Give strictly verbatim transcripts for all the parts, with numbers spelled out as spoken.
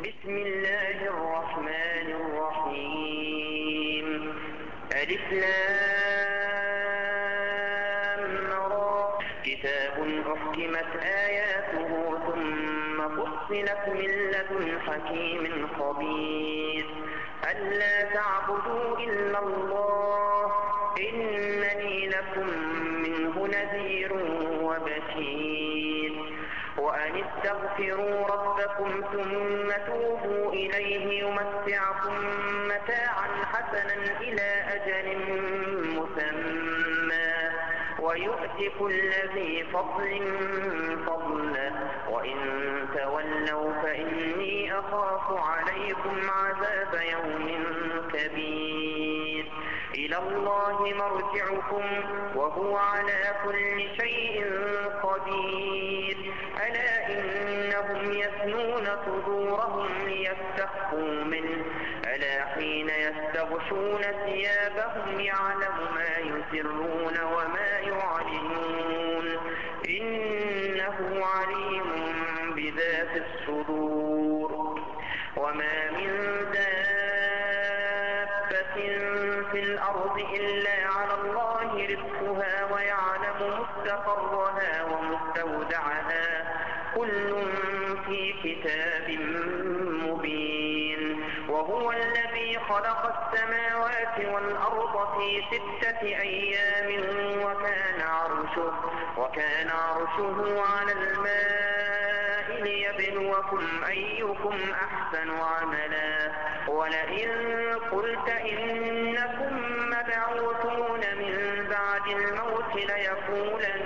بسم الله الرحمن الرحيم. ألف لام را. كتاب أحكمت آياته ثم فصلت من لدن حكيم خبير. ألا تعبدوا إلا الله إنني لكم منه نذير وبشير. وأن استغفروا ربكم ثم توبوا إليه يمتعكم متاعا حسنا إلى أجل مسمى ويؤت كل ذي فضل فضله وإن تولوا فإني أخاف عليكم عذاب يوم كبير. إلى الله مرجعكم وهو على كل شيء قدير. ألا إنهم يثنون صدورهم ليستخفوا منه ألا حين يستغشون ثيابهم يعلم ما يسرون وما يعلنون إنه عليم بذات الصدور. وما من دابة في الأرض إلا على الله رزقها ويعلم مستقرها ومستودعها كل في كتاب مبين. وهو الذي خلق السماوات والأرض في ستة أيام وكان عرشه, وكان عرشه على الماء ليبلوكم أيكم أحسن عملا. ولئن قلت إنكم مبعوثون من بعد الموت ليقولن,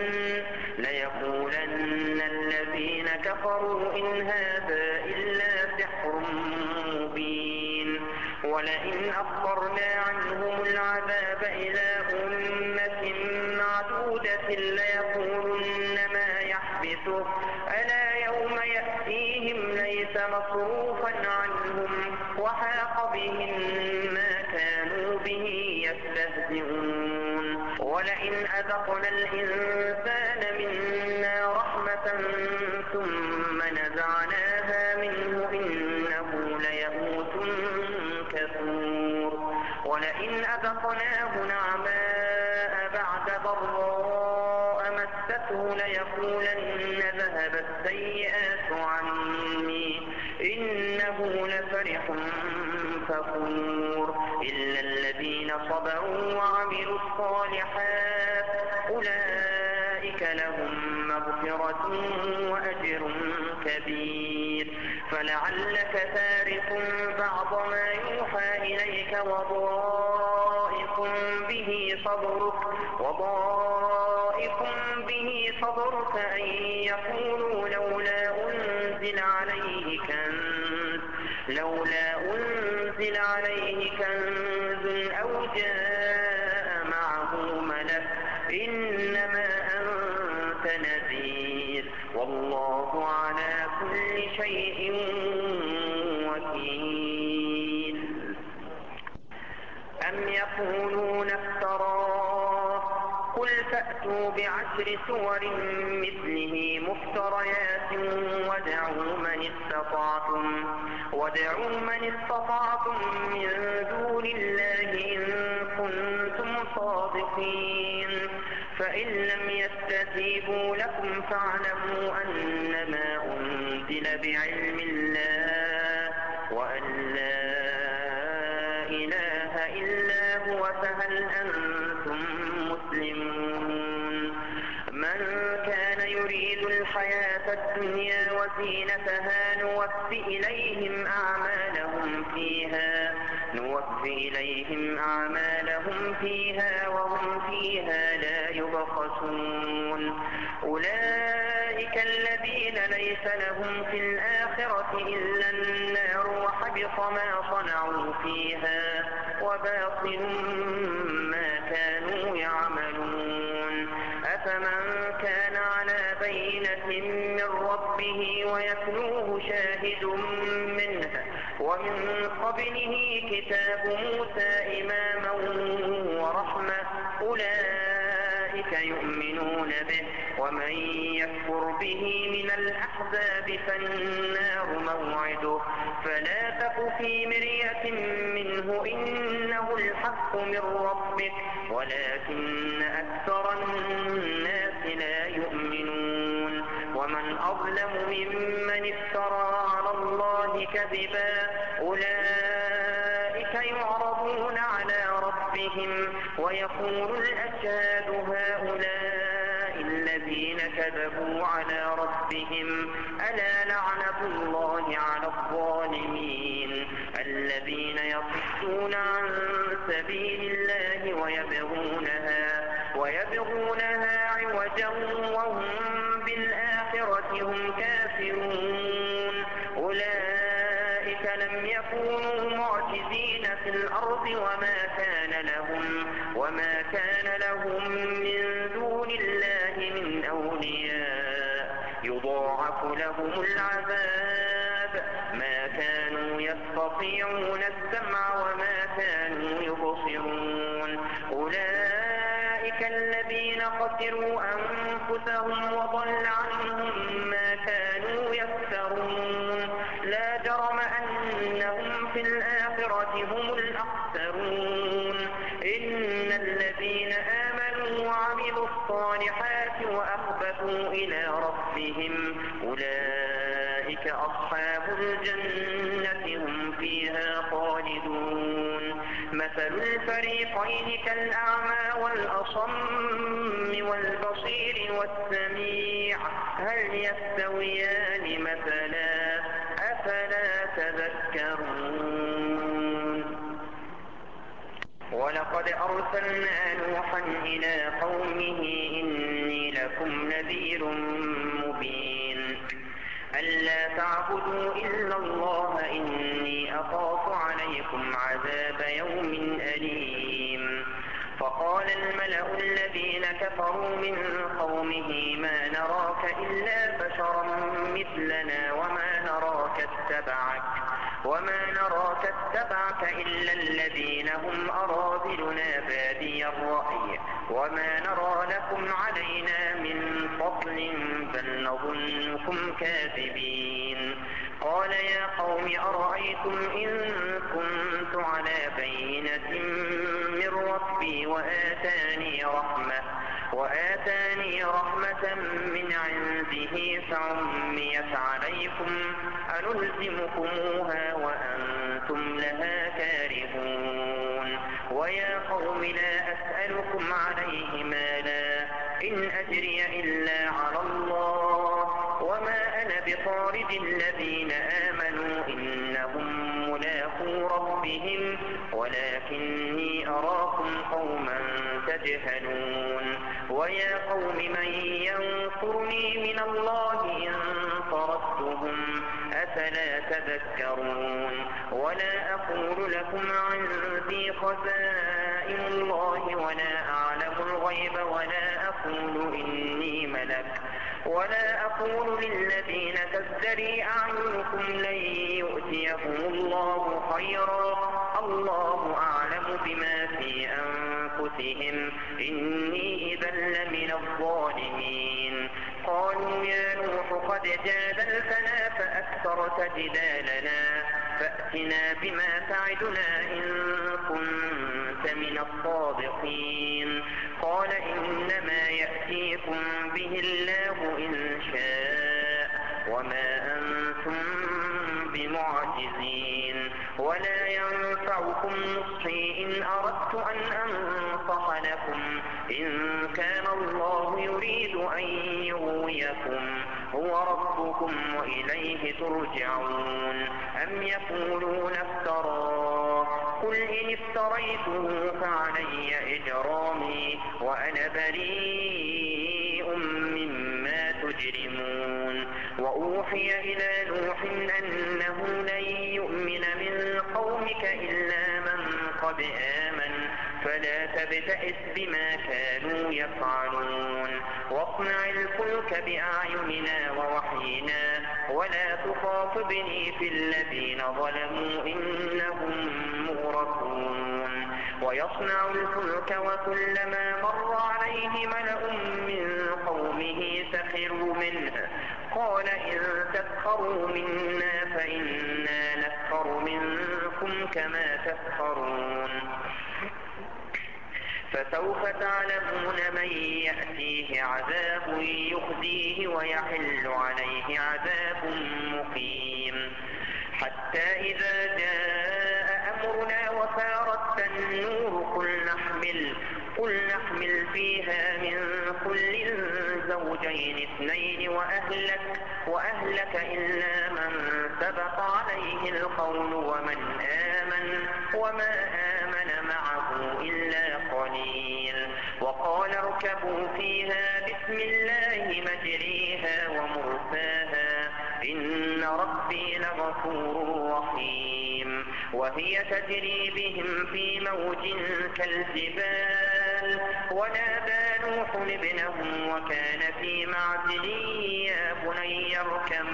ليقولن الذين كفروا إن هذا إلا سحر مبين. ولئن أخرنا عنهم العذاب إلى أمة معدودة ليقولن ما يحبسه ألا يوم يأتيهم ليس مصروفا عنهم وحاق بهم ما كانوا به يستهزئون. ولئن أذقنا الإنسان منا رحمة ثم نزعناها منه إنه ليئوس كفور. ولئن أذقناه نعماء بعد ضراء مسته ليقولن ذهب السيئات عني إنه لفرح فخور. إلا الذين صبروا وعملوا الصالحات أولئك لهم مغفرة وأجر كبير. فلعلك تارك بعض ما يوحى إليك وضائق به صدرك, وضائق به صدرك أن يقولوا لولا أنزل عليه كنز, لولا أنزل عليه كنز أو جاء معه ملك إنما أنت نذير والله على كل شيء وكيل. أم يقولون افتراه قل فأتوا بعشر سور مثله مفتريات وادعوا من استطعتم, وادعوا من استطعتم من دون الله إن كنتم صادقين. فإن لم يستجيبوا لكم فاعلموا أنما أنزل بعلم الله وأن لا إله إلا هو فهل أنتم مسلمون. من كان يريد الحياة الدنيا وزينتها نوفي إليهم أعمالهم فيها, نوفي إليهم أعمالهم فيها وهم فيها لا يبخسون. أولئك الذين ليس لهم في الآخرة إلا النار وحبط ما صنعوا فيها وباطل ما كانوا يعملون. أفمن كان على بينة من ربه ويتلوه شاهد منه ومن قبله كتاب موسى إماما ورحمة أولئك يؤمنون به، ومن يكفر به من الأحزاب فالنار موعده، فلا تك في مرية منه إنه الحق من ربك ولكن أكثر الناس لا يؤمنون. ومن أظلم ممن افترى على الله كذبا، أولئك يعرضون على ربهم ويقول الأشهاد هؤلاء الذين كذبوا على ربهم، ألا لعنة الله على الظالمين الذين يصدون عن سبيل الله ويبغونها, ويبغونها عوجا وهم بالآخرة هم كافرون. أولئك لم يكونوا معجزين في الأرض وما كان لهم, وما كان لهم من دون الله من أولياء يضاعف لهم العذاب ما كانوا يستطيعون السمع وما كانوا يبصرون. أولئك الذين خسروا أنفسهم وضل عنهم ما كانوا يفترون. لا جرم أنهم في الآخرة هم الأخسرون. إن الذين آمنوا وعملوا الصالحات وأخبتوا إلى ربهم أولئك أصحاب الجنة هم فيها خالدون. مثل الفريقين كالأعمى والأصم والبصير والسميع هل يستويان مثلا أفلا تذكرون. ولقد أرسلنا نوحا إلى قومه إني لكم نذير مبين ألا تعبدوا إلا الله إني أخاف عليكم عذاب يوم أليم. فقال الملأ الذين كفروا من قومه ما نراك إلا بشرا مثلنا وما نراك اتبعك وما نراك اتبعك إلا الذين هم أراذلنا بادي الرأي وما نرى لكم علينا من فضل بل نظنكم كاذبين. قال يا قوم أرأيتم إن كنت على بينة من ربي وآتاني رحمة وآتاني رحمة من عنده فعميت عليكم أنلزمكموها وأنتم لها كارهون. ويا قوم لا أسألكم عليه مالا إن أجري إلا على الله وما أنا بطارد الذين آمنوا إنهم ملاقو ربهم ولكني أراكم قوما تجهلون. ويا قوم من ينصرني من الله إن طردتهم أفلا تذكرون. ولا أقول لكم عندي خزائن الله ولا أعلم الغيب ولا أقول إني ملك ولا أقول للذين تزدري أعينكم لن يؤتيكم الله خيرا الله أعلم بما في أنفسهم إني إذا لمن الظالمين. قالوا يا نوح قد جادلتنا فأكثرت جدالنا فأتنا بما تعدنا إن كنت من الصادقين. قال إنما يأتيكم به الله إن شاء وما أنتم بمعجزين. ولا ينفعكم نصحي إن أردت أن أنصح لكم إن كان الله يريد أن يغويكم هو ربكم وإليه ترجعون. أم يقولون افتراه قل إن افتريته فعلي إجرامي وأنا بريء مما تجرمون. وأوحي إلى نوح أنه لن يؤمن من قومك إلا من قد آمن فلا تبتئس بما كانوا يفعلون. واصنع الفلك بأعيننا ووحينا ولا تخاطبني في الذين ظلموا إنهم مغرقون. ويصنع الفلك وكلما مر عليه ملأ من قومه سخروا منه قال إن تسخروا منا فإنا نسخر منكم كما تسخرون فسوف تعلمون من يأتيه عذاب يخزيه ويحل عليه عذاب مقيم حتى إذا جاء أمرنا وفارت النور قل نحمل, قل نحمل فيها من كل زوجين اثنين وأهلك, وأهلك إلا من سبق عليه القول ومن آمن وما آمن معه إلا قليل وقال اركبوا فيها بسم الله مجريها ومرساها إن ربي لغفور رحيم وهي تجري بهم في موج كالجبال ونادى نوح ابنه وكان في معزل يا بني اركب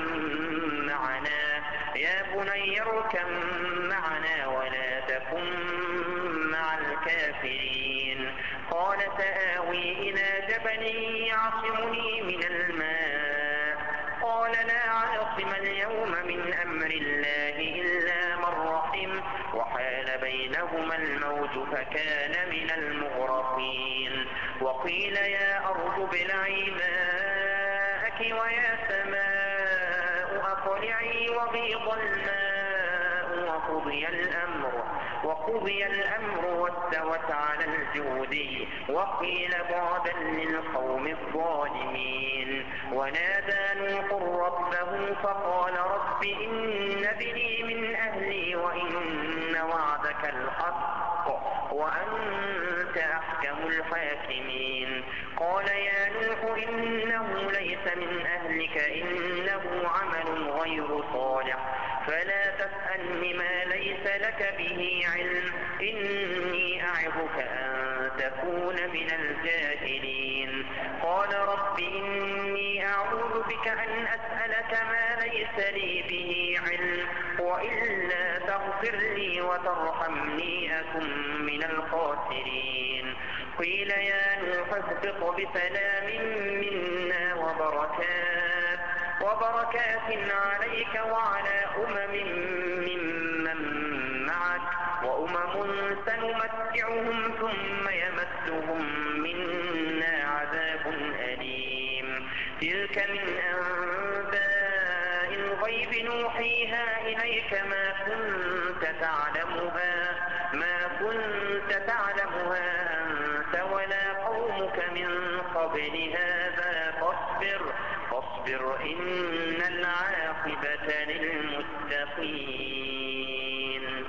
معنا يا بني اركب معنا ولا تكن مع الكافرين قال سآوي إلى جبل يعصمني من الماء قال لا عاصم اليوم من أمر الله إلا من رحم وحال بينهما الموج فكان من المغرقين وقيل يا أرض ابلعي ماءك ويا سماء أقلعي وغيض الماء وقضي الأمر وقضي الأمر واستوت على الجودي وقيل بعدا للقوم الظالمين ونادى نوح ربه فقال رب إن ابني من أهلي وإن وعدك الحق وأنت أحكم الحاكمين قال يا نوح إنه ليس من أهلك إنه عمل غير صالح فلا تسألني ما ليس لك به علم إني أعظك أن تكون من الجاهلين قال رب إني أعوذ بك أن أسألك ما ليس لي به علم وإلا تغفر لي وترحمني أكن من الخاسرين قيل يا نوح اهبط بسلام منا وبركات وبركات عليك وعلى أمم ممن معك وأمم سنمتعهم ثم يمسهم منا عذاب أليم تلك من أنباء الغيب نوحيها إليك ما كنت تعلمها ما كنت تعلمها أنت ولا قومك من قبل هذا فاصبر فاصبر إن العاقبة للمتقين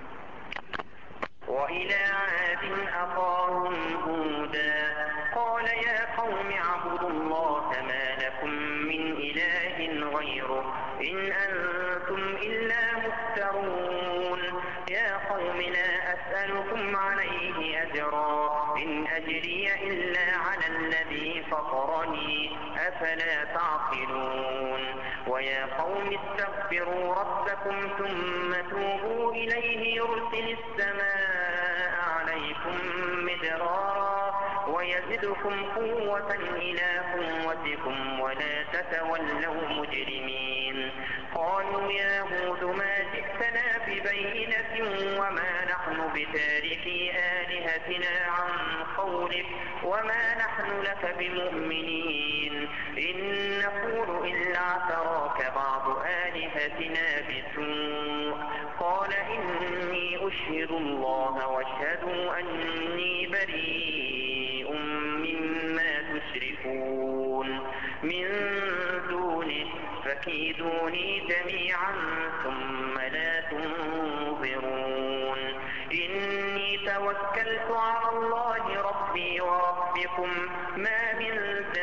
وإلى عاد أخاهم هودا قال يا قوم اعبدوا الله ما لكم من إله غيره إن أنتم إلا مفترون يا قوم لا أسألكم عليه أجرا إن أجري إلا على الذي فطرني أفلا تعقلون ويا قوم استغفروا ربكم ثم توبوا إليه يرسل السماء عليكم مدرارا ويزدكم قوة إلى قوتكم ولا تتولوا مجرمين قالوا يا هود ما جئتنا ببينة وما نحن بتاركي آلهتنا عن قولك وما نحن لك بمؤمنين إن نقول إلا اعتراك بعض آلهتنا بسوء قال إني أشهد الله واشهدوا أني بريء مما تشركون من دونه فكيدوني جميعا ثم لا تنظرون إني توكلت على الله ربي وربكم ما من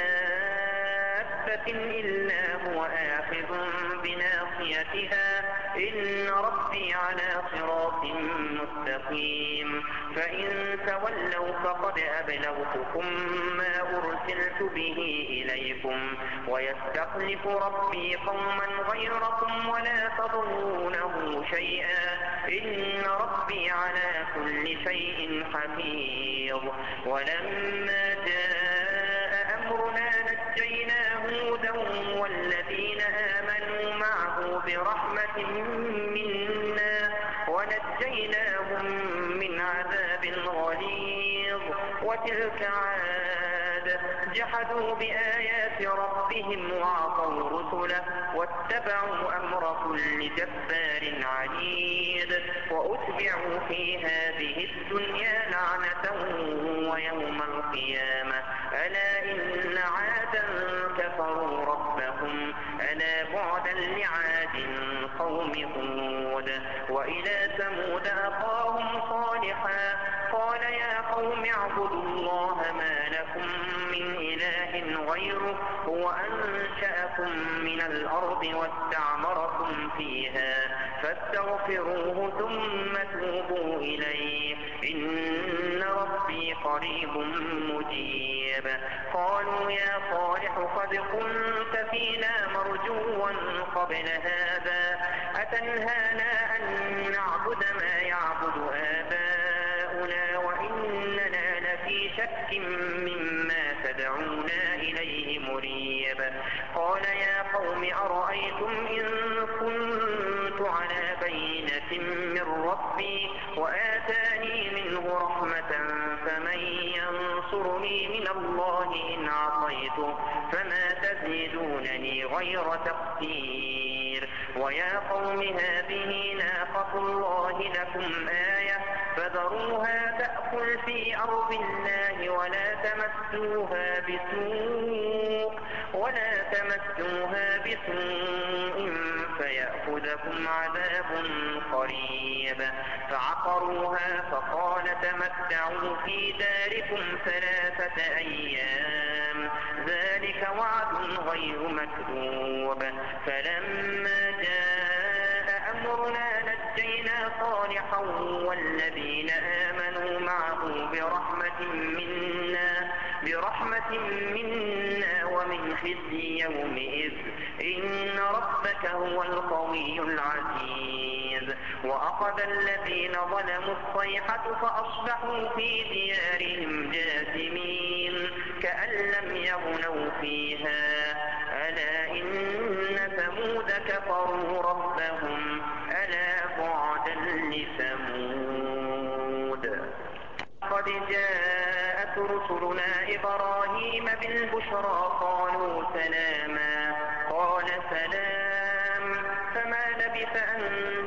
دابة إلا هو آخذ بناصيتها إن ربي على صراط مستقيم فإن تولوا فقد أبلغتكم ما أرسلت به إليكم ويستخلف ربي قوما غيركم ولا تضرونه شيئا إن ربي على كل شيء حفيظ. ولما جاء أمرنا نجينا هودا والذين آمنوا معه برحمة منا ونجيناهم من عذاب غليظ. وتلك عاد جحدوا بآيات ربهم وعصوا رسله واتبعوا أمر كل جبار عنيد. وأتبعوا في هذه الدنيا لعنة ويوم القيامة ألا إن عادا كفروا ربهم ألا بعدا لعاد قوم هود. وإلى ثمود أخاهم صالحا قال يا قوم اعبدوا الله ما لكم من إله غيره هو أنشأكم من الأرض واستعمركم فيها فاستغفروه ثم توبوا إليه إن ربي قريب مجيب. قالوا يا صالح قد كنت فينا مرجوا قبل هذا أتنهانا أن نعبد ما يعبد آباؤنا وإننا لفي شك مما تدعونا إليه مريب. قال يا قوم أرأيتم إن كنت على بينة من ربي وآتاني منه رحمة فمن ينصرني من الله إن عصيته فما تزيدونني غير تقدير. ويا قوم هذه ناقة الله لكم آية فذروها تأكل في أرض الله ولا تمسوها بسوء ولا تمسوها بسوء فيأخذكم عذاب قريب. فعقروها فقال تمتعوا في داركم ثلاثة أيام ذلك وعد غير مكذوب. فلما جاء أمرنا نجينا صالحا والذين آمنوا معه برحمة منا برحمة منا ومن خزي يومئذ إن ربك هو القوي العزيز. وأخذ الذين ظلموا الصيحة فأصبحوا في ديارهم جاثمين كأن لم يغنوا فيها ألا إن ثمود كفروا ربهم ألا بعدا لثمود. قد جاءت رسلنا إبراهيم بالبشرى قالوا سلاما قال سلام فما لبث أن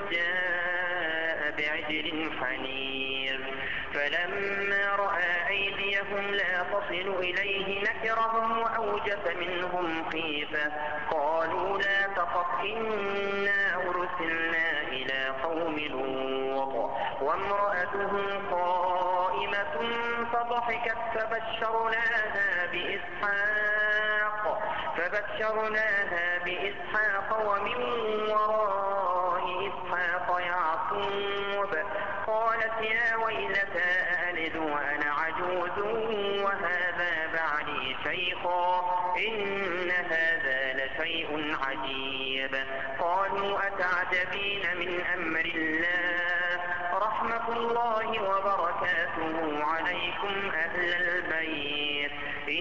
جاء بعجل حنير. فلما رأى أيديهم لا تصل إليه نكرهم وأوجس منهم خيفة قالوا لا تخف إنا أرسلنا إلى قوم لوط وامرأته قائمة فضحكت فبشرناها بإسحاق فبشرناها بإسحاق ومن وراء إسحاق يعقوب. قالت يا ويلتى أألد وأنا عجوز وهذا بعلي شيخا إن هذا لشيء عجيب. قالوا أتعجبين من أمر الله رحمة الله وبركاته عليكم أهل البيت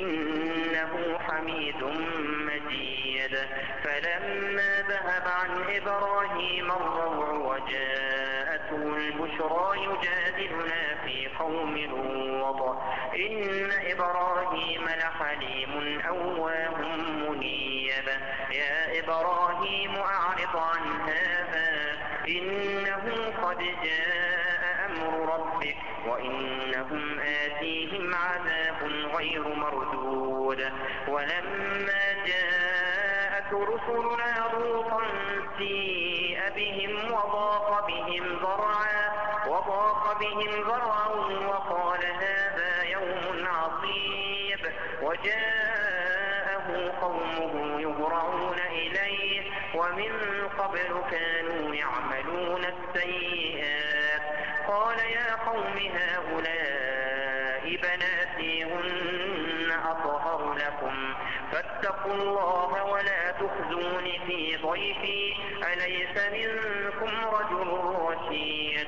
إنه حميد مجيد. فلما ذهب عن إبراهيم الروع وجاءته البشرى يجادلنا في قوم لوط إن إبراهيم لحليم أواه منيب. يا إبراهيم أعرض عن هذا إنه قد جاء أمر ربك وإنهم آتيهم عذاب غير مردود. ولما جاءت رسلنا لوطا سيء بهم وضاق بهم ذرعا وضاق بهم ذرعا وقال هذا يوم عصيب. وجاءه قومه يهرعون إليه ومن قبل كانوا يعملون السيئات. قال يا قوم هؤلاء بناتي هن أطهر لكم فاتقوا الله ولا تخزون في ضيفي أليس منكم رجل رشيد.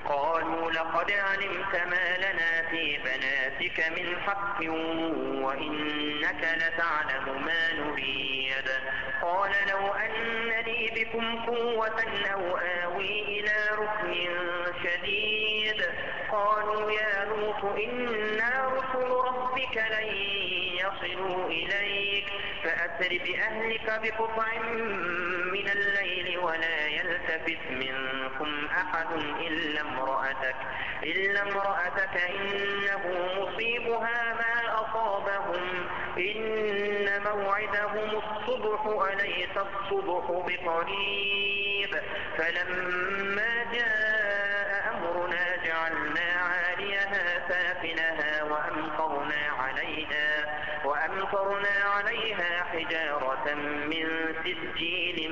قالوا لقد علمت ما لنا في بناتك من حق وإنك لتعلم ما نريد. قال لو أن لي بكم قوة أو آوي إلى ركن شديد. قالوا يا لوط إنا رسل ربك لن يصلوا إليك فأسر بأهلك بقطع من الليل ولا يلتفت منكم أحد إلا امرأتك, إلا امرأتك إنه مصيبها ما أصابهم إن موعدهم الصبح أليس الصبح بقريب. فلما جاء أمرنا جعلنا عاليها سافلها وأمطرنا عليها, وأمطرنا عليها حجارة من سجيل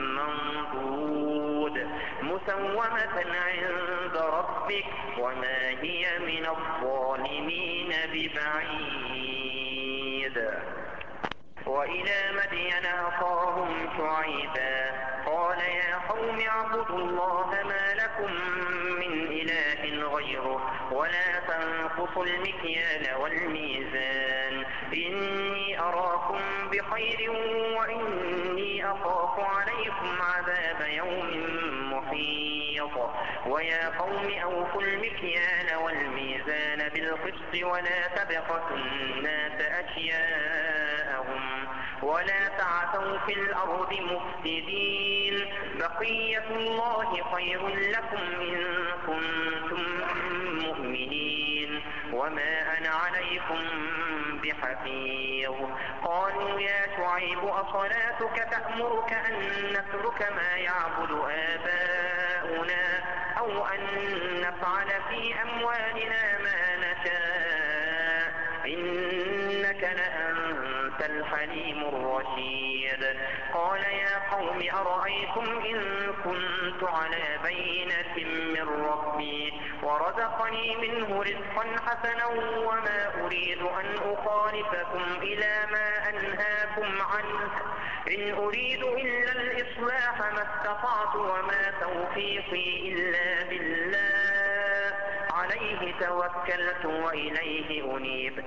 منضود مسومة عند ربك وما هي من الظالمين ببعيد. وإلى مدين أخاهم شعيبا قال يا قوم اعبدوا الله ما لكم من إله غيره ولا تنقصوا المكيال والميزان إني أراكم بخير وإني أخاف عليكم عذاب يوم محيط. ويا قوم أوفوا المكيال والميزان بالقسط ولا تبخسوا الناس أشياءهم ولا تعثوا في الأرض مفسدين. بقية الله خير لكم إن كنتم مؤمنين وما أنا عليكم بحفيظ. قالوا يا شعيب أصلاتك تأمرك أن نترك ما يعبد آباؤنا أو أن نفعل في أموالنا ما نشاء إنك لأنت الحليم الرشيد. قال يا قوم أرأيتم إن كنت على بينة من ربي ورزقني منه رزقا حسنا وما أريد أن أخالفكم إلى ما أنهاكم عنه إن أريد إلا الإصلاح ما استطعت وما توفيقي إلا بالله عليه توكلت وإليه أنيب.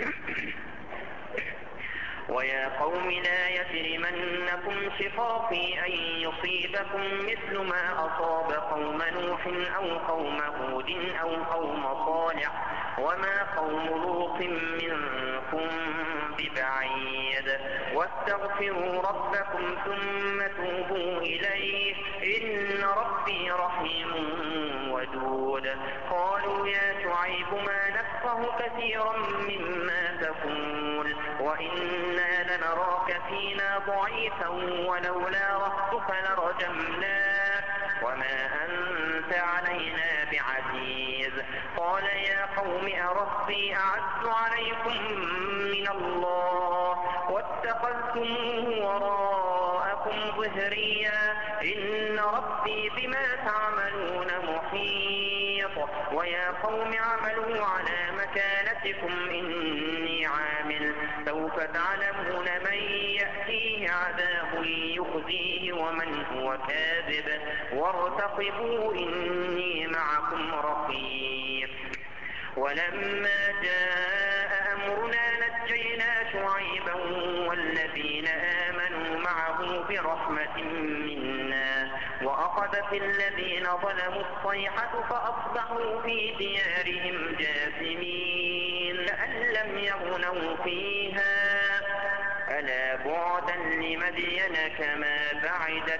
ويا قوم لا يجرمنكم شقاقي أن يصيبكم مثل ما أصاب قوم نوح أو قوم هود أو قوم صالح وما قوم لوط منكم ببعيد. واستغفروا ربكم ثم توبوا إليه إن ربي رحيم ودود. قالوا يا شعيب ما نفقه كثيرا مما تقول وإنا لنراك فينا ضعيفا ولولا رهتك لرجمناك وما أنت علينا بعزيز. قال يا قوم أرهطي أعز عليكم من الله واتخذتموه وراءكم ظهريا إن ربي بما تعملون محيط. ويا قوم اعملوا على مكانتكم إني عامل سوف تعلمون من يأتيه عذاب يخزيه ومن هو كاذب وارتقبوا إني معكم رقيب. ولما جاء أمرنا نجينا شعيبا والذين آمنوا معه برحمة منا وأخذت الذين ظلموا الصيحة فأصبحوا في ديارهم جاثمين لأن لم يغنوا فيها ألا بعدا لمدين كما بعدت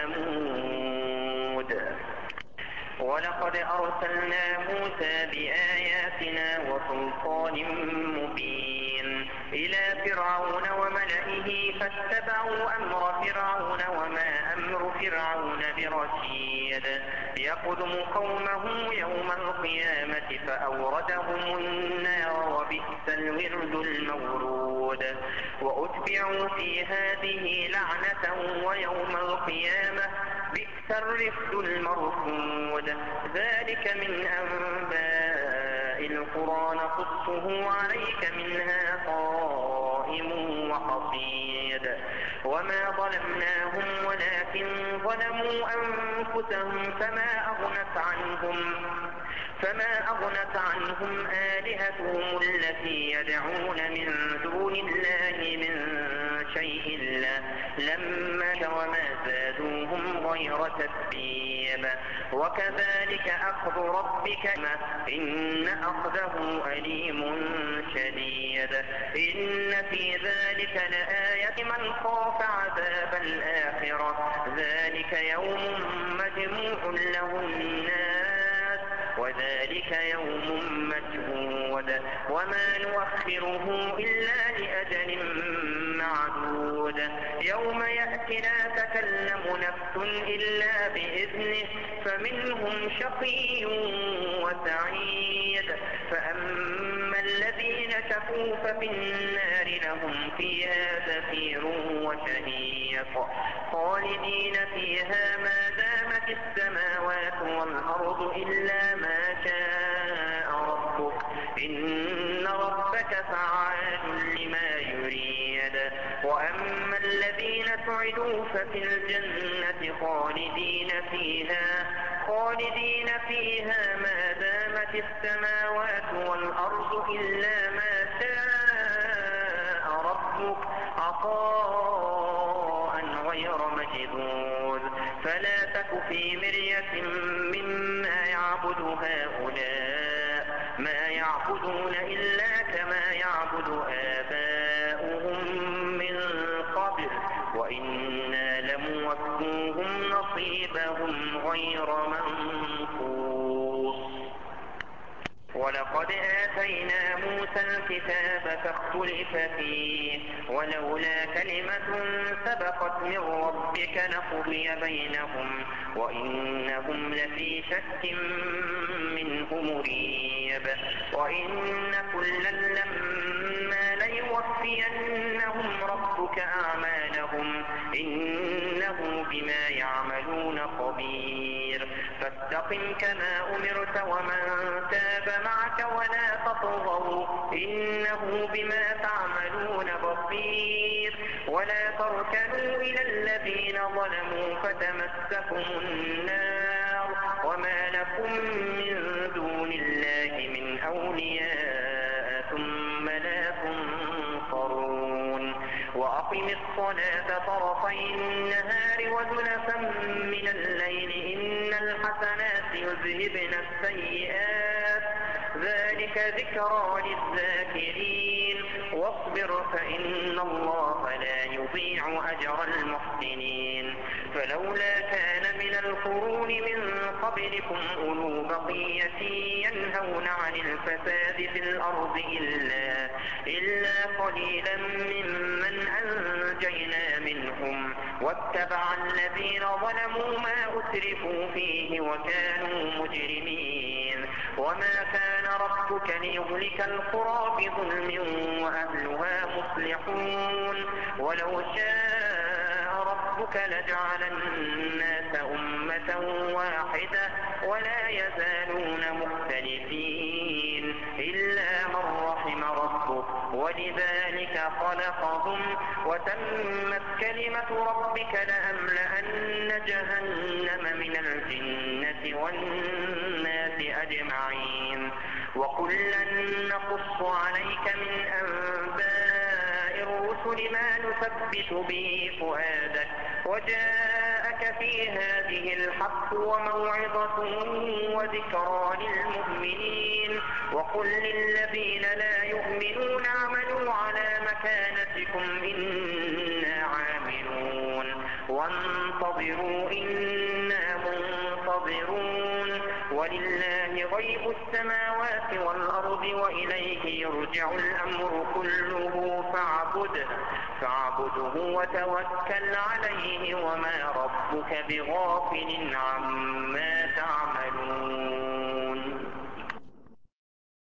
ثمود. ولقد أرسلنا موسى بآياتنا وسلطان مبين إلى فرعون وملئه فاتبعوا أمر فرعون وما أمر فرعون برشيد. يقدم قومه يوم القيامة فأوردهم النار وبئس الورد المورود. وأتبعوا في هذه لعنة ويوم القيامة بئس الرفد المرفود. ذلك من أنباء القرى نقصه عليك منها قائم وحصيد. وما ظلمناهم ولكن ظلموا أنفسهم فما أغنت عنهم فما أغنت عنهم آلهتهم التي يدعون من دون الله من شيء لما وما زادوهم غير تتبيب وكذلك أخذ ربك إن أخذه أليم شديد إن في ذلك لآية من خاف عذاب الآخرة ذلك يوم مجموع له الناس وذلك يوم مشهود وما نؤخره إلا لأجل معدود يوم يأتي لا تكلم نفس إلا بإذنه فمنهم شقي وسعيد فأما الذين شقوا ففي النار لهم فيها زفير وشهيق خالدين فيها ما دامت السماوات والأرض إلا ما شاء ربك إن ربك فعال لما يريد وأما الذين سعدوا ففي الجنة خالدين فيها خالدين فيها ما دامت السماوات والأرض إلا ما شاء ربك عطاء غير مجذوذ فلا تك في مرية مما يعبد هؤلاء ما يعبدون إلا كما يعبد آباؤهم من قبل وإنا لموفوهم نصيبهم غير منقوص ولقد آتينا موسى الكتاب فاختلف فيه ولولا كلمة سبقت من ربك لقضي بينهم وإنهم لفي شك منه مريب وإن كلا لما ليوفينهم ربك أعمالهم إنه بما يعملون خبير فاستقم كما أمرت ومن تاب معك ولا تطغوا إنه بما تعملون بصير ولا تركنوا إلى الذين ظلموا فتمسكم النار وما لكم من دون الله من أولياء ثم لا تنصرون وأقم الصلاة طرفي النهار وزلفا من الليل إن الحسنات يذهبن السيئات ذلك ذكرى للذاكرين واصبر فإن الله لا يضيع أجر المحسنين فلولا كان من القرون من قبلكم أولو بقية ينهون عن الفساد في الأرض إلا, إلا قليلا ممن أنجينا منهم واتبع الذين ظلموا ما أسرفوا فيه وكانوا مجرمين وما كان ربك ليهلك القرى بظلم وأهلها مصلحون ولو شاء ربك لجعل الناس أمة واحدة ولا يزالون مختلفين إلا من رحم ربك ولذلك خلقهم وتمت كلمة ربك لأملأن جهنم من الجنة والناس أجمعين وكلا نقص عليك من أنباء الرسل ما نثبت به فؤادك وجاءك في هذه الحق وموعظة وذكرى للمؤمنين وقل للذين لا يؤمنون اعملوا على مكانتكم إنا عاملون وانتظروا إنا منتظرون ولله غيب السماوات والأرض وإليه يرجع الأمر كله فاعبده فاعبده وتوكل عليه وما ربك بغافل عما تعملون